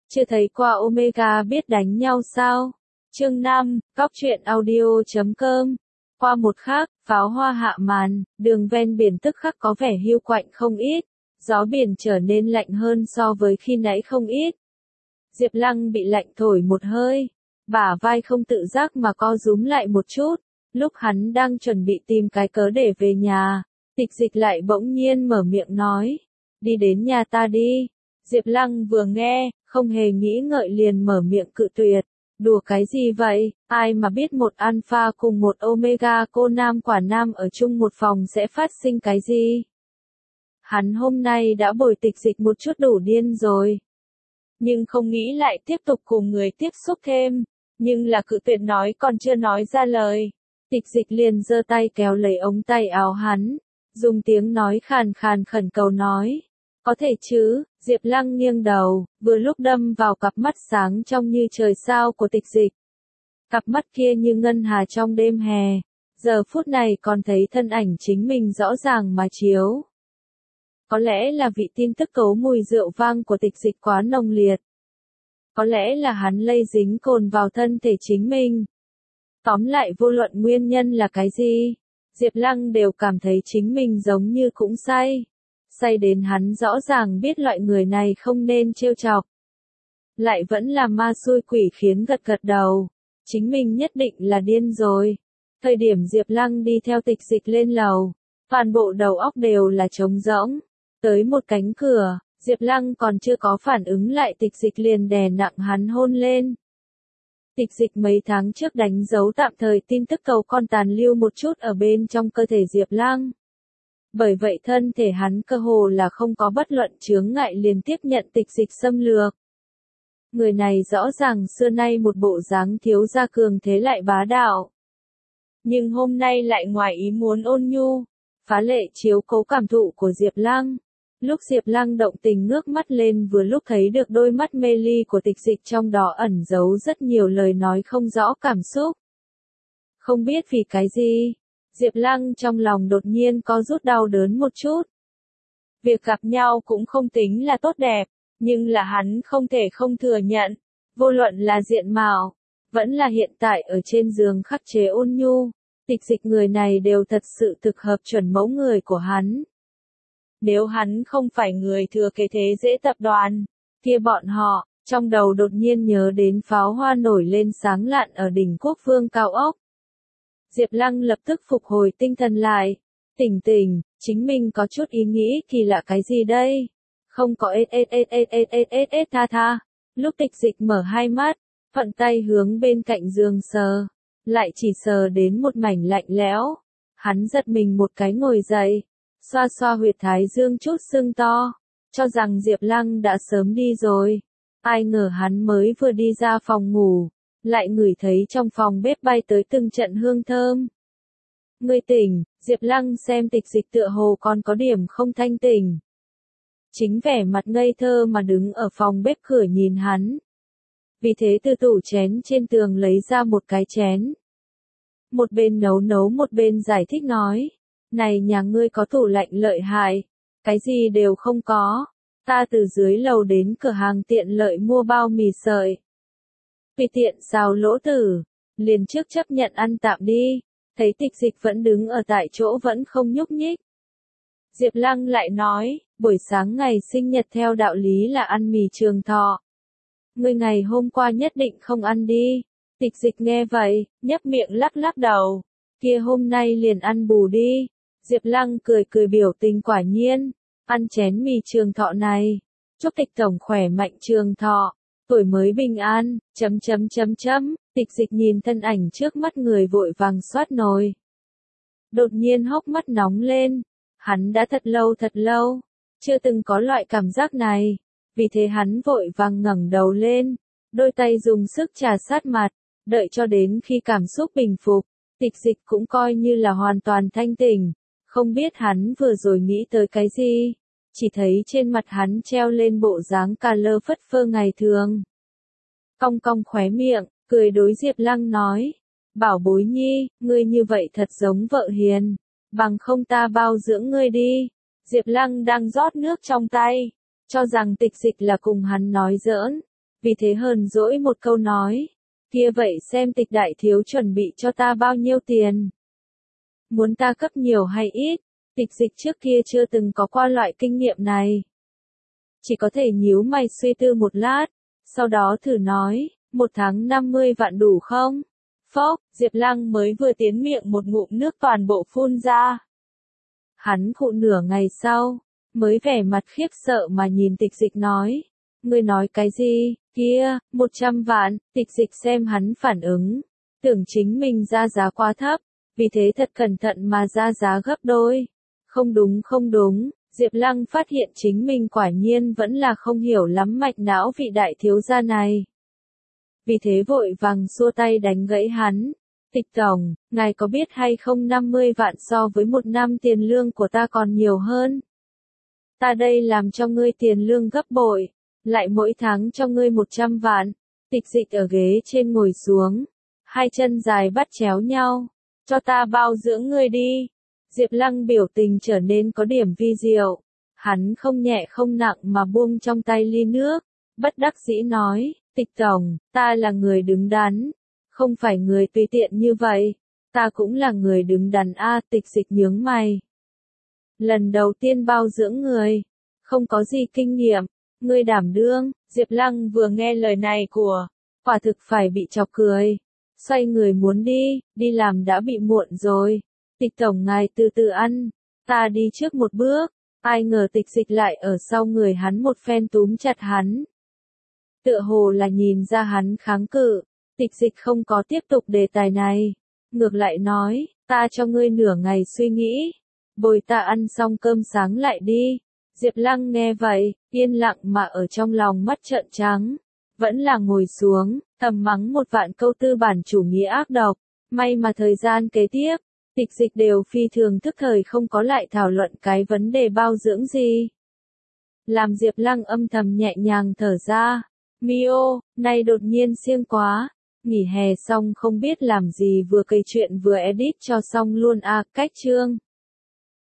Chưa thấy qua Omega biết đánh nhau sao? Chương 5, Cóc truyện audio.com. Qua một khắc, pháo hoa hạ màn, đường ven biển tức khắc có vẻ hiu quạnh không ít, gió biển trở nên lạnh hơn so với khi nãy không ít. Diệp Lăng bị lạnh thổi một hơi, bả vai không tự giác mà co rúm lại một chút, lúc hắn đang chuẩn bị tìm cái cớ để về nhà, Tịch Dịch lại bỗng nhiên mở miệng nói, đi đến nhà ta đi. Diệp Lăng vừa nghe, không hề nghĩ ngợi liền mở miệng cự tuyệt. Đùa cái gì vậy, ai mà biết một alpha cùng một omega cô nam quả nam ở chung một phòng sẽ phát sinh cái gì. Hắn hôm nay đã bồi Tịch Dịch một chút đủ điên rồi. Nhưng không nghĩ lại tiếp tục cùng người tiếp xúc thêm, nhưng là cự tuyệt nói còn chưa nói ra lời. Tịch Dịch liền giơ tay kéo lấy ống tay áo hắn, dùng tiếng nói khàn khàn khẩn cầu nói. Có thể chứ, Diệp Lăng nghiêng đầu, vừa lúc đâm vào cặp mắt sáng trong như trời sao của Tịch Dịch. Cặp mắt kia như ngân hà trong đêm hè, giờ phút này còn thấy thân ảnh chính mình rõ ràng mà chiếu. Có lẽ là vị tin tức cấu mùi rượu vang của Tịch Dịch quá nồng liệt. Có lẽ là hắn lây dính cồn vào thân thể chính mình. Tóm lại vô luận nguyên nhân là cái gì, Diệp Lăng đều cảm thấy chính mình giống như cũng say. Say đến hắn rõ ràng biết loại người này không nên trêu chọc. Lại vẫn là ma xui quỷ khiến gật gật đầu. Chính mình nhất định là điên rồi. Thời điểm Diệp Lăng đi theo Tịch Dịch lên lầu, toàn bộ đầu óc đều là trống rỗng. Tới một cánh cửa, Diệp Lăng còn chưa có phản ứng lại Tịch Dịch liền đè nặng hắn hôn lên. Tịch Dịch mấy tháng trước đánh dấu tạm thời tin tức cầu con tàn lưu một chút ở bên trong cơ thể Diệp Lăng. Bởi vậy thân thể hắn cơ hồ là không có bất luận chướng ngại liền tiếp nhận Tịch Dịch xâm lược. Người này rõ ràng xưa nay một bộ dáng thiếu gia cường thế lại bá đạo. Nhưng hôm nay lại ngoài ý muốn ôn nhu, phá lệ chiếu cố cảm thụ của Diệp Lăng. Lúc Diệp Lăng động tình ngước mắt lên vừa lúc thấy được đôi mắt mê ly của Tịch Dịch trong đó ẩn giấu rất nhiều lời nói không rõ cảm xúc. Không biết vì cái gì, Diệp Lăng trong lòng đột nhiên có rút đau đớn một chút. Việc gặp nhau cũng không tính là tốt đẹp, nhưng là hắn không thể không thừa nhận, vô luận là diện mạo, vẫn là hiện tại ở trên giường khắc chế ôn nhu, Tịch Dịch người này đều thật sự thực hợp chuẩn mẫu người của hắn. Nếu hắn không phải người thừa kế thế dễ tập đoàn, kia bọn họ, trong đầu đột nhiên nhớ đến pháo hoa nổi lên sáng lạn ở đỉnh Quốc Vương cao ốc. Diệp Lăng lập tức phục hồi tinh thần lại. Tỉnh, chính mình có chút ý nghĩ kỳ lạ cái gì đây? Không có tha. Lúc Tịch Dịch mở hai mắt, thuận tay hướng bên cạnh giường sờ, lại chỉ sờ đến một mảnh lạnh lẽo. Hắn giật mình một cái ngồi dậy, xoa xoa huyệt thái dương chút sưng to, cho rằng Diệp Lăng đã sớm đi rồi. Ai ngờ hắn mới vừa đi ra phòng ngủ, lại ngửi thấy trong phòng bếp bay tới từng trận hương thơm. Ngươi tỉnh, Diệp Lăng xem Tịch Dịch tựa hồ còn có điểm không thanh tỉnh. Chính vẻ mặt ngây thơ mà đứng ở phòng bếp cửa nhìn hắn. Vì thế từ tủ chén trên tường lấy ra một cái chén. Một bên nấu một bên giải thích nói. Này nhà ngươi có tủ lạnh lợi hại. Cái gì đều không có. Ta từ dưới lầu đến cửa hàng tiện lợi mua bao mì sợi. Vì tiện xào lỗ tử. Liền trước chấp nhận ăn tạm đi. Thấy Tịch Dịch vẫn đứng ở tại chỗ vẫn không nhúc nhích. Diệp Lăng lại nói, buổi sáng ngày sinh nhật theo đạo lý là ăn mì trường thọ. Ngươi ngày hôm qua nhất định không ăn đi. Tịch Dịch nghe vậy, nhếch miệng lắc đầu. Kia hôm nay liền ăn bù đi. Diệp Lăng cười biểu tình quả nhiên. Ăn chén mì trường thọ này. Chúc Tịch tổng khỏe mạnh trường thọ. Tuổi mới bình an, Tịch Dịch nhìn thân ảnh trước mắt người vội vàng xoát nồi. Đột nhiên hốc mắt nóng lên. Hắn đã thật lâu, chưa từng có loại cảm giác này. Vì thế hắn vội vàng ngẩng đầu lên, đôi tay dùng sức trà sát mặt, đợi cho đến khi cảm xúc bình phục, Tịch Dịch cũng coi như là hoàn toàn thanh tỉnh. Không biết hắn vừa rồi nghĩ tới cái gì, chỉ thấy trên mặt hắn treo lên bộ dáng cà lơ phất phơ ngày thường. Cong khóe miệng, cười đối Diệp Lăng nói, bảo bối nhi, ngươi như vậy thật giống vợ hiền, bằng không ta bao dưỡng ngươi đi. Diệp Lăng đang rót nước trong tay, cho rằng Tịch Dịch là cùng hắn nói giỡn, vì thế hờn dỗi một câu nói, kia vậy xem Tịch đại thiếu chuẩn bị cho ta bao nhiêu tiền. Muốn ta cấp nhiều hay ít, Tịch Dịch trước kia chưa từng có qua loại kinh nghiệm này. Chỉ có thể nhíu mày suy tư một lát, sau đó thử nói, 1 tháng 50 vạn đủ không? Phốc, Diệp Lăng mới vừa tiến miệng một ngụm nước toàn bộ phun ra. Hắn khụ nửa ngày sau, mới vẻ mặt khiếp sợ mà nhìn Tịch Dịch nói, ngươi nói cái gì, kia, 100 vạn, Tịch Dịch xem hắn phản ứng, tưởng chính mình ra giá quá thấp, vì thế thật cẩn thận mà ra giá gấp đôi. Không đúng, Diệp Lăng phát hiện chính mình quả nhiên vẫn là không hiểu lắm mạch não vị đại thiếu gia này. Vì thế vội vàng xua tay đánh gãy hắn. Tịch tổng, ngài có biết hay không 50 vạn so với 1 năm tiền lương của ta còn nhiều hơn. Ta đây làm cho ngươi tiền lương gấp bội, lại mỗi tháng cho ngươi 100 vạn. Tịch Dịch ở ghế trên ngồi xuống, hai chân dài bắt chéo nhau, cho ta bao dưỡng ngươi đi. Diệp Lăng biểu tình trở nên có điểm vi diệu, hắn không nhẹ không nặng mà buông trong tay ly nước, bất đắc dĩ nói, Tịch tổng, ta là người đứng đắn, không phải người tùy tiện như vậy, ta cũng là người đứng đắn a. Tịch Dịch nhướng mày. Lần đầu tiên bao dưỡng người, không có gì kinh nghiệm, ngươi đảm đương. Diệp Lăng vừa nghe lời này của, quả thực phải bị chọc cười, xoay người muốn đi làm đã bị muộn rồi. Tịch tổng ngài từ từ ăn, ta đi trước một bước. Ai ngờ Tịch Dịch lại ở sau người hắn một phen túm chặt hắn. Tựa hồ là nhìn ra hắn kháng cự, Tịch Dịch không có tiếp tục đề tài này, ngược lại nói, ta cho ngươi nửa ngày suy nghĩ, bồi ta ăn xong cơm sáng lại đi. Diệp Lăng nghe vậy, yên lặng mà ở trong lòng mắt trợn trắng, vẫn là ngồi xuống, thầm mắng một vạn câu tư bản chủ nghĩa ác độc. May mà thời gian kế tiếp, Tịch Dịch đều phi thường thức thời không có lại thảo luận cái vấn đề bao dưỡng gì. Làm Diệp Lăng âm thầm nhẹ nhàng thở ra, Mio, nay đột nhiên siêng quá, nghỉ hè xong không biết làm gì vừa kể chuyện vừa edit cho xong luôn a. Cách chương